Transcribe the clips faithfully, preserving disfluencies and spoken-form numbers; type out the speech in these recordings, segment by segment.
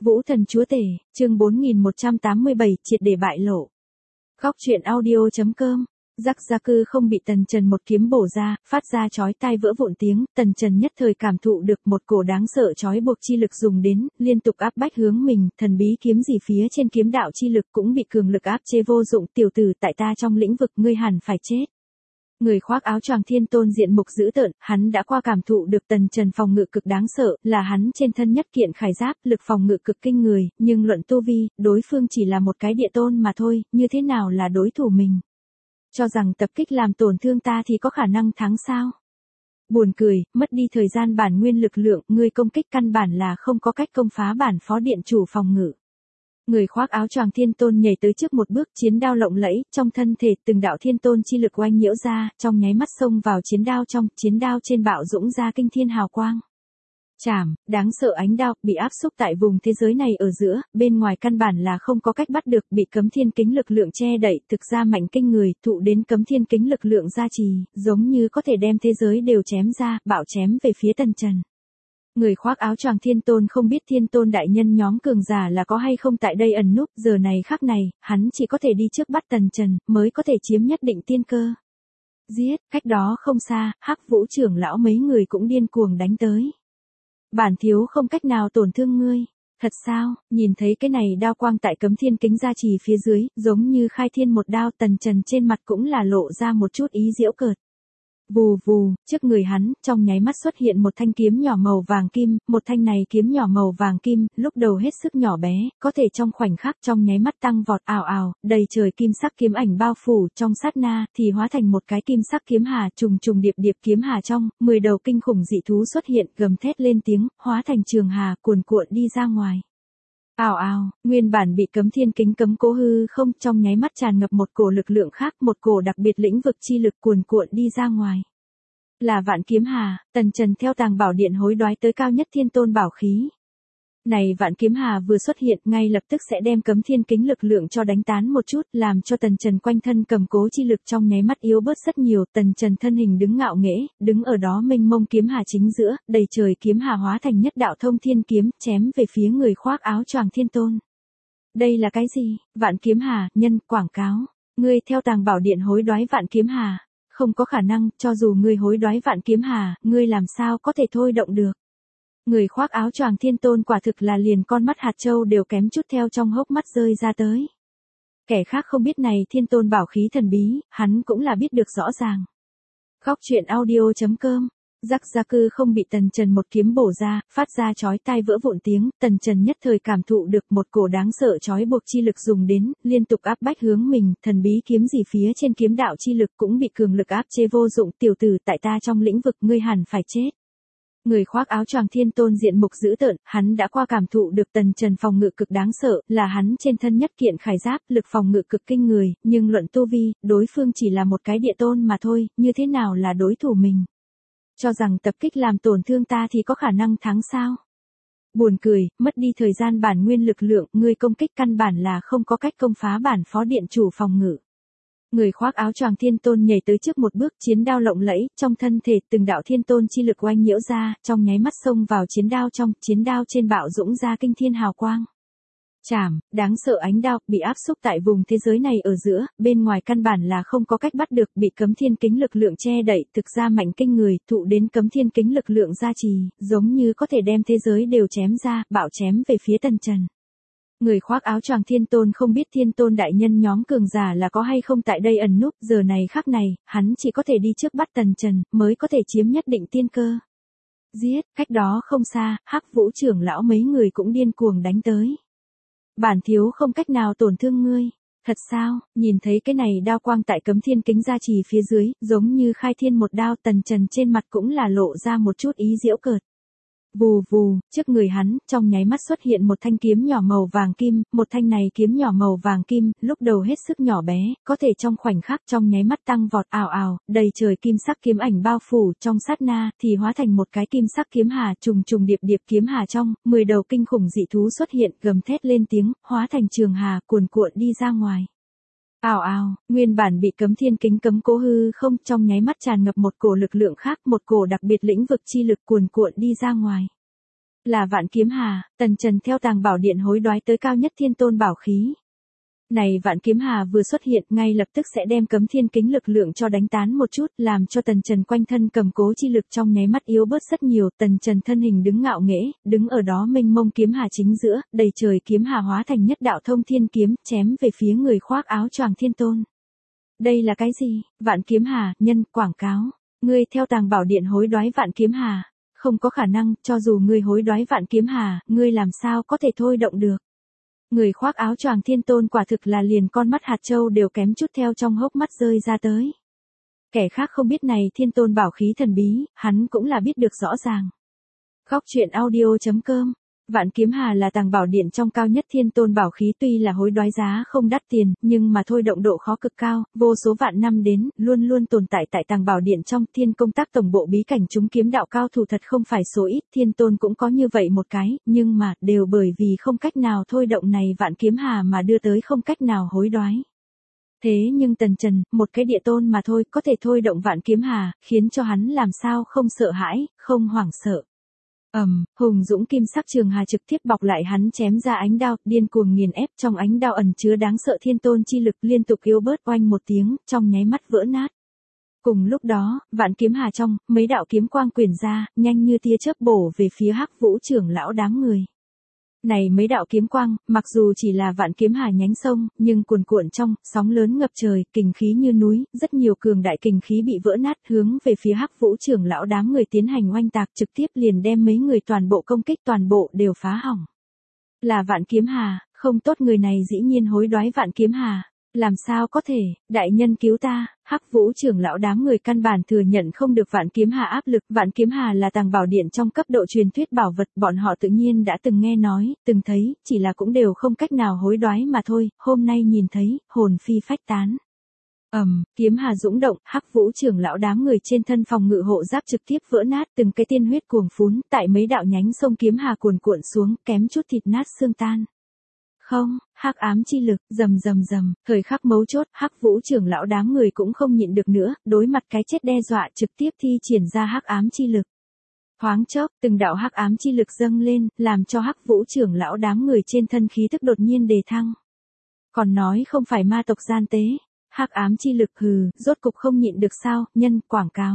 Vũ thần chúa tể, chương bốn nghìn một trăm tám mươi bảy, triệt để bại lộ. Góc truyện audio chấm com. Rắc gia cư không bị tần trần một kiếm bổ ra, phát ra chói tai vỡ vụn tiếng, tần trần nhất thời cảm thụ được một cổ đáng sợ chói buộc chi lực dùng đến, liên tục áp bách hướng mình, thần bí kiếm gì phía trên kiếm đạo chi lực cũng bị cường lực áp chế vô dụng, tiểu tử tại ta trong lĩnh vực ngươi hẳn phải chết. Người khoác áo choàng thiên tôn diện mục dữ tợn, hắn đã qua cảm thụ được tần trần phòng ngự cực đáng sợ, là hắn trên thân nhất kiện khải giáp, lực phòng ngự cực kinh người, nhưng luận tu vi, đối phương chỉ là một cái địa tôn mà thôi, như thế nào là đối thủ mình. Cho rằng tập kích làm tổn thương ta thì có khả năng thắng sao? Buồn cười, mất đi thời gian bản nguyên lực lượng, ngươi công kích căn bản là không có cách công phá bản phó điện chủ phòng ngự. Người khoác áo choàng thiên tôn nhảy tới trước một bước, chiến đao lộng lẫy, trong thân thể từng đạo thiên tôn chi lực oanh nhiễu ra, trong nháy mắt xông vào chiến đao trong, chiến đao trên bạo dũng ra kinh thiên hào quang. Chảm, đáng sợ ánh đao, bị áp xúc tại vùng thế giới này ở giữa, bên ngoài căn bản là không có cách bắt được, bị cấm thiên kính lực lượng che đậy, thực ra mạnh kinh người, thụ đến cấm thiên kính lực lượng gia trì, giống như có thể đem thế giới đều chém ra, bạo chém về phía tần trần. Người khoác áo choàng thiên tôn không biết thiên tôn đại nhân nhóm cường giả là có hay không tại đây ẩn núp, giờ này khắc này, hắn chỉ có thể đi trước bắt tần trần, mới có thể chiếm nhất định tiên cơ. Giết, cách đó không xa, Hắc Vũ trưởng lão mấy người cũng điên cuồng đánh tới. Bản thiếu không cách nào tổn thương ngươi. Thật sao, nhìn thấy cái này đao quang tại cấm thiên kính gia trì phía dưới, giống như khai thiên một đao, tần trần trên mặt cũng là lộ ra một chút ý giễu cợt. Vù vù, trước người hắn, trong nháy mắt xuất hiện một thanh kiếm nhỏ màu vàng kim, một thanh này kiếm nhỏ màu vàng kim, lúc đầu hết sức nhỏ bé, có thể trong khoảnh khắc trong nháy mắt tăng vọt ào ào, đầy trời kim sắc kiếm ảnh bao phủ, trong sát na, thì hóa thành một cái kim sắc kiếm hà, trùng trùng điệp điệp kiếm hà trong, mười đầu kinh khủng dị thú xuất hiện, gầm thét lên tiếng, hóa thành trường hà, cuồn cuộn đi ra ngoài. Ào ào, nguyên bản bị cấm thiên kính cấm cố hư không, trong nháy mắt tràn ngập một cổ lực lượng khác, một cổ đặc biệt lĩnh vực chi lực cuồn cuộn đi ra ngoài. Là vạn kiếm hà, tần trần theo tàng bảo điện hối đoái tới cao nhất thiên tôn bảo khí. Này vạn kiếm hà vừa xuất hiện, ngay lập tức sẽ đem cấm thiên kính lực lượng cho đánh tán một chút, làm cho tần trần quanh thân cầm cố chi lực trong nháy mắt yếu bớt rất nhiều, tần trần thân hình đứng ngạo nghễ, đứng ở đó mênh mông kiếm hà chính giữa, đầy trời kiếm hà hóa thành nhất đạo thông thiên kiếm, chém về phía người khoác áo choàng thiên tôn. Đây là cái gì? Vạn kiếm hà, nhân, quảng cáo. Ngươi theo tàng bảo điện hối đoái vạn kiếm hà. Không có khả năng, cho dù ngươi hối đoái vạn kiếm hà, ngươi làm sao có thể thôi động được. Người khoác áo choàng thiên tôn quả thực là liền con mắt hạt châu đều kém chút theo trong hốc mắt rơi ra tới. Kẻ khác không biết này thiên tôn bảo khí thần bí, hắn cũng là biết được rõ ràng. Góc truyện audio chấm com. Rắc gia cư không bị tần trần một kiếm bổ ra, phát ra chói tai vỡ vụn tiếng, tần trần nhất thời cảm thụ được một cổ đáng sợ chói buộc chi lực dùng đến, liên tục áp bách hướng mình, thần bí kiếm gì phía trên kiếm đạo chi lực cũng bị cường lực áp chế vô dụng, tiểu tử tại ta trong lĩnh vực ngươi hẳn phải chết. Người khoác áo choàng thiên tôn diện mục dữ tợn, hắn đã qua cảm thụ được tần trần phòng ngự cực đáng sợ, là hắn trên thân nhất kiện khải giáp, lực phòng ngự cực kinh người, nhưng luận tu vi, đối phương chỉ là một cái địa tôn mà thôi, như thế nào là đối thủ mình. Cho rằng tập kích làm tổn thương ta thì có khả năng thắng sao? Buồn cười, mất đi thời gian bản nguyên lực lượng, ngươi công kích căn bản là không có cách công phá bản phó điện chủ phòng ngự. Người khoác áo choàng thiên tôn nhảy tới trước một bước, chiến đao lộng lẫy, trong thân thể từng đạo thiên tôn chi lực oanh nhiễu ra, trong nháy mắt xông vào chiến đao trong, chiến đao trên bạo dũng ra kinh thiên hào quang. Chảm, đáng sợ ánh đao, bị áp xúc tại vùng thế giới này ở giữa, bên ngoài căn bản là không có cách bắt được, bị cấm thiên kính lực lượng che đậy, thực ra mạnh kinh người, thụ đến cấm thiên kính lực lượng gia trì, giống như có thể đem thế giới đều chém ra, bạo chém về phía tần trần. Người khoác áo choàng thiên tôn không biết thiên tôn đại nhân nhóm cường giả là có hay không tại đây ẩn núp, giờ này khắc này, hắn chỉ có thể đi trước bắt tần trần, mới có thể chiếm nhất định tiên cơ. Giết, cách đó không xa, Hắc Vũ trưởng lão mấy người cũng điên cuồng đánh tới. Bản thiếu không cách nào tổn thương ngươi. Thật sao, nhìn thấy cái này đao quang tại cấm thiên kính gia trì phía dưới, giống như khai thiên một đao, tần trần trên mặt cũng là lộ ra một chút ý giễu cợt. Vù vù, trước người hắn, trong nháy mắt xuất hiện một thanh kiếm nhỏ màu vàng kim, một thanh này kiếm nhỏ màu vàng kim, lúc đầu hết sức nhỏ bé, có thể trong khoảnh khắc trong nháy mắt tăng vọt ào ào, đầy trời kim sắc kiếm ảnh bao phủ, trong sát na, thì hóa thành một cái kim sắc kiếm hà, trùng trùng điệp điệp kiếm hà trong, mười đầu kinh khủng dị thú xuất hiện, gầm thét lên tiếng, hóa thành trường hà, cuồn cuộn đi ra ngoài. Ào ào, nguyên bản bị cấm thiên kính cấm cố hư không, trong nháy mắt tràn ngập một cổ lực lượng khác, một cổ đặc biệt lĩnh vực chi lực cuồn cuộn đi ra ngoài. Là Vạn Kiếm Hà, Tần Trần theo Tàng Bảo Điện hối đoái tới cao nhất thiên tôn bảo khí. Này Vạn Kiếm Hà vừa xuất hiện ngay lập tức sẽ đem cấm thiên kính lực lượng cho đánh tán một chút, làm cho Tần Trần quanh thân cầm cố chi lực trong nháy mắt yếu bớt rất nhiều. Tần Trần thân hình đứng ngạo nghễ, đứng ở đó mênh mông kiếm hà chính giữa, đầy trời kiếm hà hóa thành nhất đạo thông thiên kiếm, chém về phía người khoác áo choàng thiên tôn. Đây là cái gì? Vạn Kiếm Hà, nhân, quảng cáo. Ngươi theo Tàng Bảo Điện hối đoái Vạn Kiếm Hà. Không có khả năng, cho dù ngươi hối đoái Vạn Kiếm Hà, ngươi làm sao có thể thôi động được. Người khoác áo choàng thiên tôn quả thực là liền con mắt hạt châu đều kém chút theo trong hốc mắt rơi ra tới. Kẻ khác không biết này thiên tôn bảo khí thần bí, hắn cũng là biết được rõ ràng. Góc truyện audio chấm com. Vạn Kiếm Hà là Tàng Bảo Điện trong cao nhất thiên tôn bảo khí, tuy là hối đoái giá không đắt tiền, nhưng mà thôi động độ khó cực cao, vô số vạn năm đến, luôn luôn tồn tại tại Tàng Bảo Điện trong thiên công tác tổng bộ bí cảnh chúng kiếm đạo cao thủ thật không phải số ít, thiên tôn cũng có như vậy một cái, nhưng mà, đều bởi vì không cách nào thôi động này Vạn Kiếm Hà mà đưa tới không cách nào hối đoái. Thế nhưng Tần Trần, một cái địa tôn mà thôi, có thể thôi động Vạn Kiếm Hà, khiến cho hắn làm sao không sợ hãi, không hoảng sợ. ầm, um, hùng dũng kim sắc trường hà trực tiếp bọc lại hắn, chém ra ánh đao, điên cuồng nghiền ép, trong ánh đao ẩn chứa đáng sợ thiên tôn chi lực, liên tục yếu bớt, oanh một tiếng, trong nháy mắt vỡ nát. Cùng lúc đó, Vạn Kiếm Hà trong, mấy đạo kiếm quang quyển ra, nhanh như tia chớp bổ về phía Hắc Vũ trưởng lão đám người. Này mấy đạo kiếm quang, mặc dù chỉ là Vạn Kiếm Hà nhánh sông, nhưng cuồn cuộn trong, sóng lớn ngập trời, kình khí như núi, rất nhiều cường đại kình khí bị vỡ nát, hướng về phía Hắc Vũ trưởng lão đám người tiến hành oanh tạc, trực tiếp liền đem mấy người toàn bộ công kích, toàn bộ đều phá hỏng. Là Vạn Kiếm Hà, không tốt, người này dĩ nhiên hối đoái Vạn Kiếm Hà. Làm sao có thể, đại nhân cứu ta. Hắc Vũ trưởng lão đám người căn bản thừa nhận không được Vạn Kiếm Hà áp lực. Vạn Kiếm Hà là Tàng Bảo Điện trong cấp độ truyền thuyết bảo vật, bọn họ tự nhiên đã từng nghe nói, từng thấy, chỉ là cũng đều không cách nào hối đoái mà thôi, hôm nay nhìn thấy, hồn phi phách tán. ầm, um, kiếm hà dũng động, Hắc Vũ trưởng lão đám người trên thân phòng ngự hộ giáp trực tiếp vỡ nát, từng cái tiên huyết cuồng phún, tại mấy đạo nhánh sông kiếm hà cuồn cuộn xuống, kém chút thịt nát xương tan. Không, hắc ám chi lực, rầm rầm rầm, thời khắc mấu chốt, Hắc Vũ trưởng lão đám người cũng không nhịn được nữa, đối mặt cái chết đe dọa, trực tiếp thi triển ra hắc ám chi lực. Thoáng chốc, từng đạo hắc ám chi lực dâng lên, làm cho Hắc Vũ trưởng lão đám người trên thân khí tức đột nhiên đề thăng. Còn nói không phải ma tộc gian tế, hắc ám chi lực, hừ, rốt cục không nhịn được sao, nhân, quảng cáo.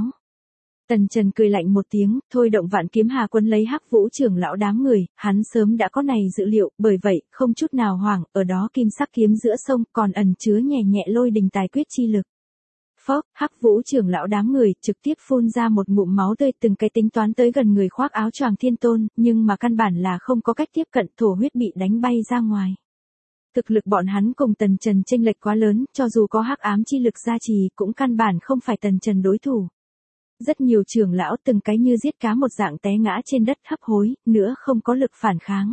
Tần Trần cười lạnh một tiếng, thôi động Vạn Kiếm Hà quân lấy Hắc Vũ trưởng lão đám người, hắn sớm đã có này dự liệu, bởi vậy, không chút nào hoảng, ở đó kim sắc kiếm giữa sông, còn ẩn chứa nhẹ nhẹ lôi đình tài quyết chi lực. Phốc, Hắc Vũ trưởng lão đám người, trực tiếp phun ra một ngụm máu tươi, từng cái tính toán tới gần người khoác áo choàng thiên tôn, nhưng mà căn bản là không có cách tiếp cận, thổ huyết bị đánh bay ra ngoài. Thực lực bọn hắn cùng Tần Trần chênh lệch quá lớn, cho dù có hắc ám chi lực gia trì, cũng căn bản không phải Tần Trần đối thủ. Rất nhiều trưởng lão từng cái như giết cá một dạng té ngã trên đất hấp hối, nữa không có lực phản kháng.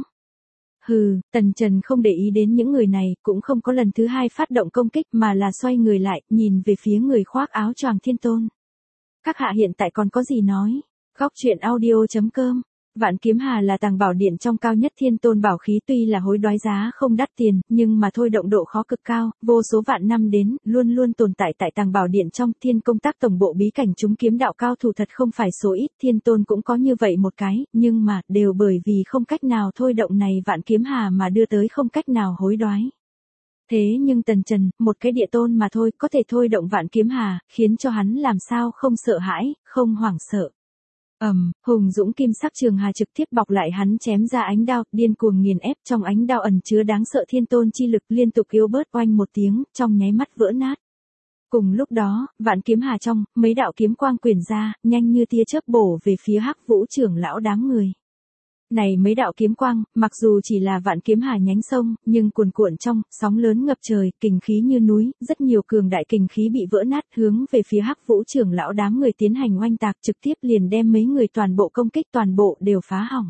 Hừ, Tần Trần không để ý đến những người này, cũng không có lần thứ hai phát động công kích mà là xoay người lại, nhìn về phía người khoác áo choàng thiên tôn. Các hạ hiện tại còn có gì nói? Góc truyện audio chấm com. Vạn Kiếm Hà là Tàng Bảo Điện trong cao nhất thiên tôn bảo khí, tuy là hối đoái giá không đắt tiền, nhưng mà thôi động độ khó cực cao, vô số vạn năm đến, luôn luôn tồn tại tại Tàng Bảo Điện trong thiên công tác tổng bộ bí cảnh chúng kiếm đạo cao thủ thật không phải số ít, thiên tôn cũng có như vậy một cái, nhưng mà, đều bởi vì không cách nào thôi động này Vạn Kiếm Hà mà đưa tới không cách nào hối đoái. Thế nhưng Tần Trần, một cái địa tôn mà thôi, có thể thôi động Vạn Kiếm Hà, khiến cho hắn làm sao không sợ hãi, không hoảng sợ. ầm, um, hùng dũng kim sắc trường hà trực tiếp bọc lại hắn, chém ra ánh đao, điên cuồng nghiền ép, trong ánh đao ẩn chứa đáng sợ thiên tôn chi lực, liên tục yếu bớt, oanh một tiếng, trong nháy mắt vỡ nát. Cùng lúc đó, Vạn Kiếm Hà trong, mấy đạo kiếm quang quyển ra, nhanh như tia chớp bổ về phía Hắc Vũ trưởng lão đám người. Này mấy đạo kiếm quang, mặc dù chỉ là Vạn Kiếm Hà nhánh sông, nhưng cuồn cuộn trong, sóng lớn ngập trời, kình khí như núi, rất nhiều cường đại kình khí bị vỡ nát, hướng về phía Hắc Vũ trưởng lão đám người tiến hành oanh tạc, trực tiếp liền đem mấy người toàn bộ công kích, toàn bộ đều phá hỏng.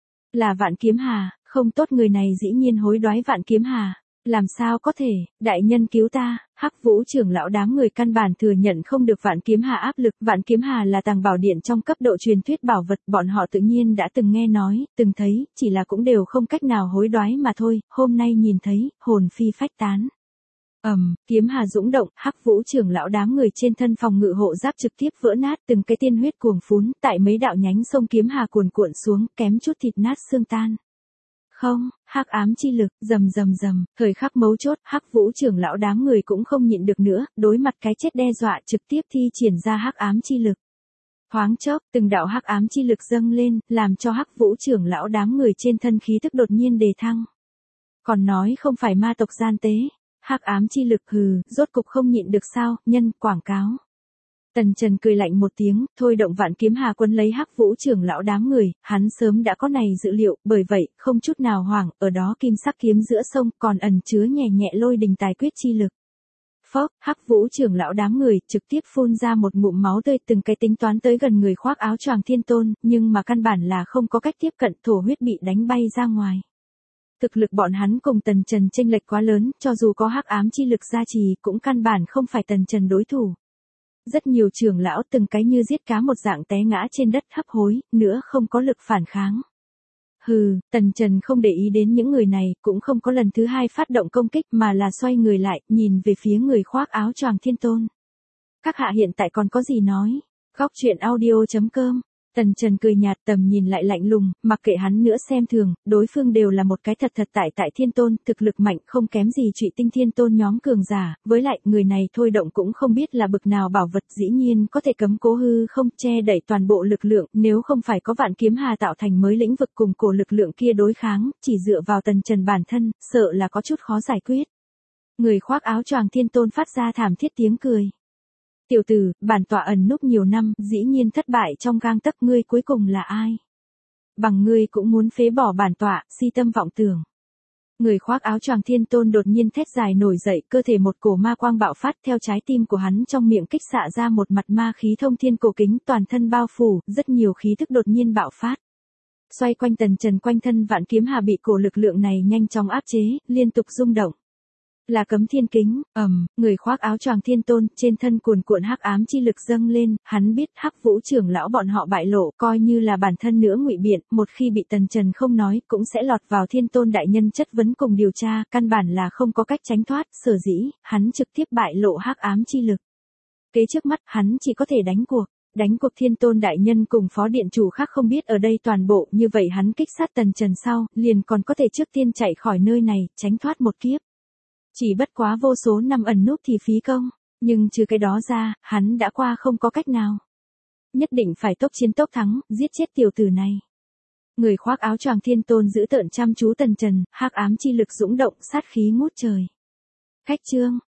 Là Vạn Kiếm Hà, không tốt, người này dĩ nhiên hối đoái Vạn Kiếm Hà. Làm sao có thể, đại nhân cứu ta. Hắc Vũ trưởng lão đám người căn bản thừa nhận không được Vạn Kiếm Hà áp lực. Vạn Kiếm Hà là Tàng Bảo Điện trong cấp độ truyền thuyết bảo vật, bọn họ tự nhiên đã từng nghe nói, từng thấy, chỉ là cũng đều không cách nào hối đoái mà thôi, hôm nay nhìn thấy, hồn phi phách tán. ầm, kiếm hà dũng động, Hắc Vũ trưởng lão đám người trên thân phòng ngự hộ giáp trực tiếp vỡ nát, từng cái tiên huyết cuồng phún, tại mấy đạo nhánh sông kiếm hà cuồn cuộn xuống, kém chút thịt nát xương tan. Không, hắc ám chi lực, rầm rầm rầm, thời khắc mấu chốt, Hắc Vũ trưởng lão đám người cũng không nhịn được nữa, đối mặt cái chết đe dọa trực tiếp thi triển ra hắc ám chi lực. Thoáng chốc, từng đạo hắc ám chi lực dâng lên, làm cho Hắc Vũ trưởng lão đám người trên thân khí tức đột nhiên đề thăng. Còn nói không phải ma tộc gian tế, hắc ám chi lực hừ, rốt cục không nhịn được sao, nhân, quảng cáo. Tần Trần cười lạnh một tiếng, thôi động vạn kiếm hà quân lấy Hắc Vũ trưởng lão đám người, hắn sớm đã có này dự liệu, bởi vậy, không chút nào hoảng, ở đó kim sắc kiếm giữa sông, còn ẩn chứa nhẹ nhẹ lôi đình tài quyết chi lực. Phốc, Hắc Vũ trưởng lão đám người, trực tiếp phun ra một ngụm máu tươi, từng cái tính toán tới gần người khoác áo choàng thiên tôn, nhưng mà căn bản là không có cách tiếp cận, thổ huyết bị đánh bay ra ngoài. Thực lực bọn hắn cùng Tần Trần chênh lệch quá lớn, cho dù có hắc ám chi lực gia trì, cũng căn bản không phải Tần Trần đối thủ. Rất nhiều trưởng lão từng cái như giết cá một dạng té ngã trên đất hấp hối, nữa không có lực phản kháng. Hừ, Tần Trần không để ý đến những người này, cũng không có lần thứ hai phát động công kích mà là xoay người lại, nhìn về phía người khoác áo choàng thiên tôn. Các hạ hiện tại còn có gì nói? Góc truyện audio chấm com. Tần Trần cười nhạt, tầm nhìn lại lạnh lùng, mặc kệ hắn nữa xem thường, đối phương đều là một cái thật thật tại tại thiên tôn, thực lực mạnh không kém gì Trụy Tinh thiên tôn nhóm cường giả, với lại người này thôi động cũng không biết là bực nào bảo vật, dĩ nhiên có thể cấm cố hư không, che đẩy toàn bộ lực lượng, nếu không phải có vạn kiếm hà tạo thành mới lĩnh vực cùng cổ lực lượng kia đối kháng, chỉ dựa vào Tần Trần bản thân, sợ là có chút khó giải quyết. Người khoác áo choàng thiên tôn phát ra thảm thiết tiếng cười. Tiểu tử, bản tọa ẩn núp nhiều năm, dĩ nhiên thất bại trong gang tấc, ngươi cuối cùng là ai? Bằng ngươi cũng muốn phế bỏ bản tọa, si tâm vọng tưởng. Người khoác áo choàng thiên tôn đột nhiên thét dài nổi dậy, cơ thể một cổ ma quang bạo phát, theo trái tim của hắn trong miệng kích xạ ra một mặt ma khí thông thiên cổ kính, toàn thân bao phủ, rất nhiều khí thức đột nhiên bạo phát. Xoay quanh Tần Trần, quanh thân vạn kiếm hà bị cổ lực lượng này nhanh chóng áp chế, liên tục rung động. Là cấm thiên kính, ầm, người khoác áo choàng thiên tôn, trên thân cuồn cuộn hắc ám chi lực dâng lên, hắn biết Hắc Vũ trưởng lão bọn họ bại lộ, coi như là bản thân nữa ngụy biện, một khi bị Tần Trần không nói, cũng sẽ lọt vào thiên tôn đại nhân chất vấn cùng điều tra, căn bản là không có cách tránh thoát, sở dĩ, hắn trực tiếp bại lộ hắc ám chi lực. Kế trước mắt, hắn chỉ có thể đánh cuộc. Đánh cuộc thiên tôn đại nhân cùng phó điện chủ khác không biết ở đây toàn bộ, như vậy hắn kích sát Tần Trần sau, liền còn có thể trước tiên chạy khỏi nơi này, tránh thoát một kiếp. Chỉ bất quá vô số năm ẩn núp thì phí công, nhưng trừ cái đó ra, hắn đã qua không có cách nào. Nhất định phải tốc chiến tốc thắng, giết chết tiểu tử này. Người khoác áo choàng thiên tôn giữ tợn chăm chú Tần Trần, hắc ám chi lực dũng động, sát khí ngút trời. Khách chương